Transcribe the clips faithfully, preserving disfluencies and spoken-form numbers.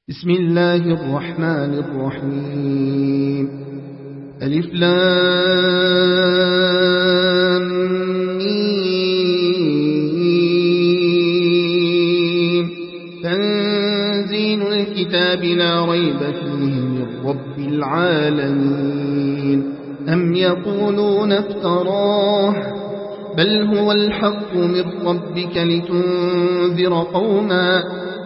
بسم الله الرحمن الرحيم ألف لام ميم تنزيل الكتاب لا ريب فيه من رب العالمين أم يقولون افتراه بل هو الحق من ربك لتنذر قوما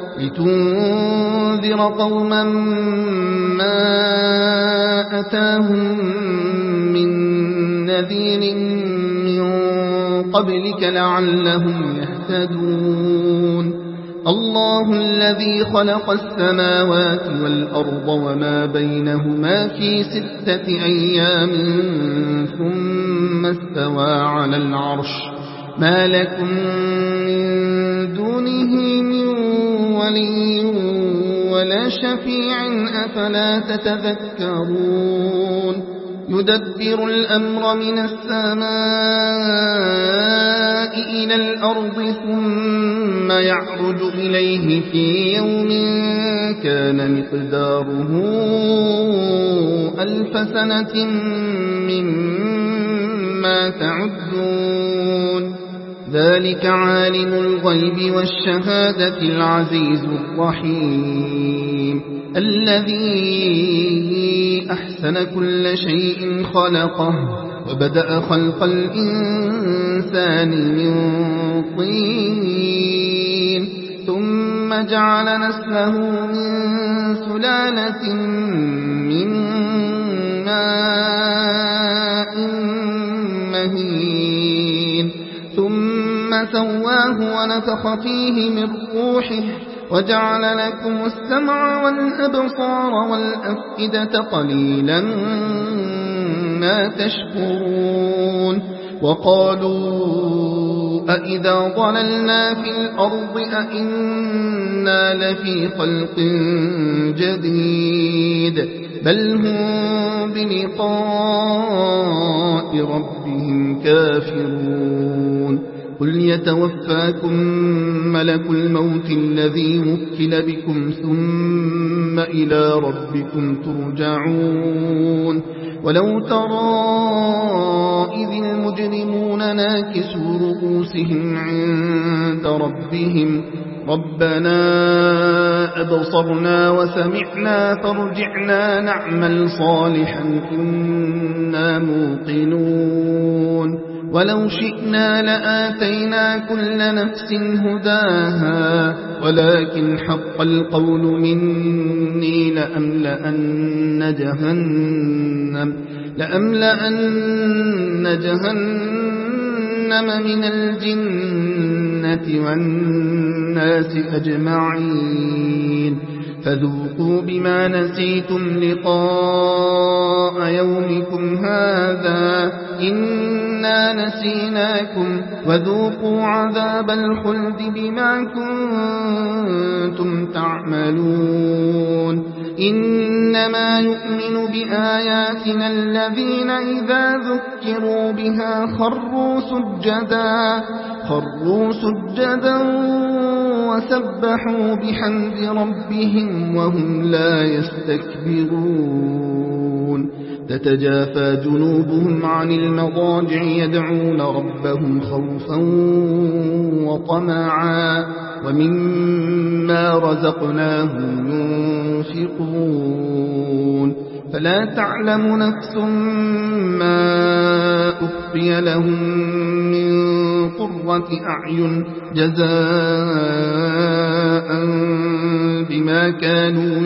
لتنذر قوما ما أتاهم من نذير من قبلك لعلهم يهتدون الله الذي خلق السماوات والأرض وما بينهما في ستة أيام ثم استوى على العرش ما لكم من دونه من ولي ولا شفيع أفلا تتذكرون يدبر الأمر من السماء إلى الأرض ثم يعرج إليه في يوم كان مقداره ألف سنة مما تعدون ذلك عالم الغيب والشهادة العزيز الرحيم الذي أحسن كل شيء خلقه وبدأ خلق الإنسان من طين ثم جعل نسله من سلالة من ماء مهين ثم سواه ونفخ فيه من روحه وجعل لكم السمع والأبصار والأفئدة قليلا ما تشكرون وقالوا أئذا ضللنا في الأرض أئنا لفي خلق جديد بل هم بلقاء ربهم كافرون قل يتوفاكم ملك الموت الذي وكل بكم ثم إلى ربكم ترجعون ولو ترى إذ المجرمون ناكسوا رؤوسهم عند ربهم ربنا أبصرنا وسمعنا فارجعنا نعمل صالحا إنا موقنون ولو شئنا لآتينا كل نفس هداها ولكن حق القول مني لأملأن جهنم لأملأن جهنم من الجنة والناس أجمعين فذوقوا بما نسيتم لقاء يومكم هذا إنا نسيناكم وذوقوا عذاب الخلد بما كنتم تعملون إنما يؤمن بآياتنا الذين إذا ذكروا بها خروا سجدا خروا سجدا وسبحوا بحمد ربهم وهم لا يستكبرون تتجافى جنوبهم عن المضاجع يدعون ربهم خوفا وطمعا ومما رزقناهم ينفقون فلا تعلم نفس ما أخفي لهم من قرة أعين جزاء بما كانوا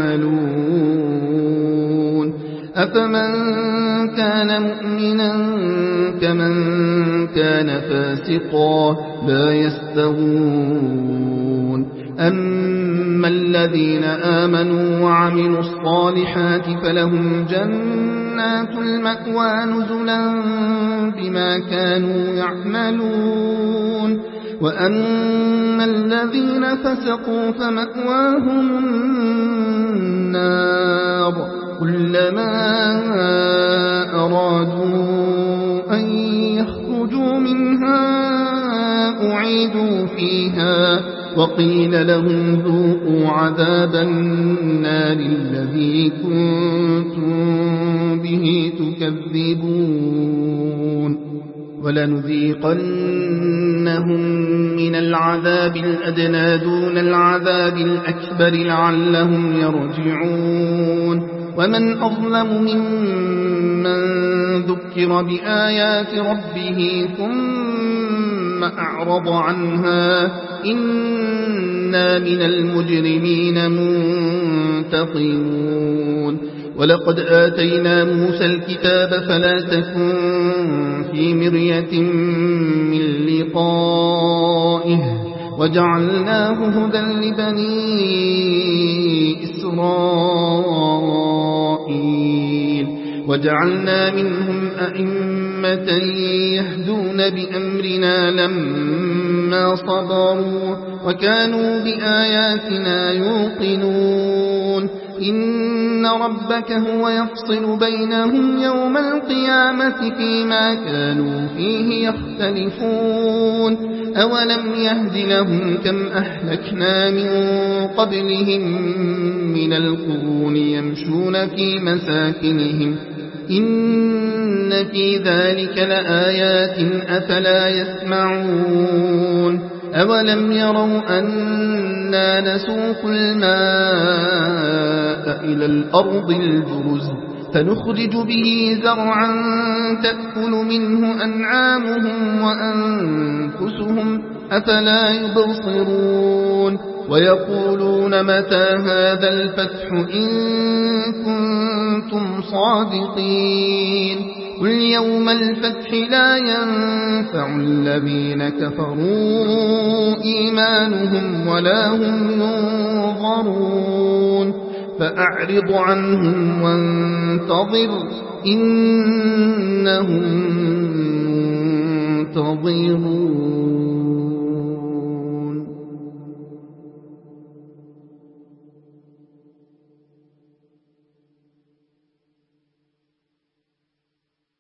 يعملون أفمن كان مؤمنا كمن كان فاسقا لا يستوون أما الذين آمنوا وعملوا الصالحات فلهم جنات المأوى نزلا بما كانوا يعملون وأما الذين فسقوا فمأواهم النار كلما أرادوا أن يخرجوا منها أعيدوا فيها وقيل لهم ذوقوا عذاب النار الذي كنتم به تكذبون ولنذيقنهم من العذاب الأدنى دون العذاب الأكبر لعلهم يرجعون ومن أظلم ممن ذكر بآيات ربه ثم أعرض عنها إنا من المجرمين منتقمون ولقد آتينا موسى الكتاب فلا تكن في مرية من لقائه وجعلناه هدى لبني إسرائيل وجعلنا منهم أئمة يهدون بأمرنا لما صبروا وكانوا بآياتنا يوقنون إن ربك هو يفصل بينهم يوم القيامة فيما كانوا فيه يختلفون أولم يهد لهم كم أهلكنا من قبلهم من القرون يمشون في مساكنهم إن في ذلك لآيات أفلا يسمعون أولم يروا أنا نسوق الماء إلى الأرض الجرز فنخرج به زرعا تأكل منه أنعامهم وأنفسهم أفلا يبصرون ويقولون متى هذا الفتح إن كنتم صادقين قل يوم الفتح لا ينفع الذين كفروا إيمانهم ولا هم ينظرون فأعرض عنهم وانتظر إنهم منتظرون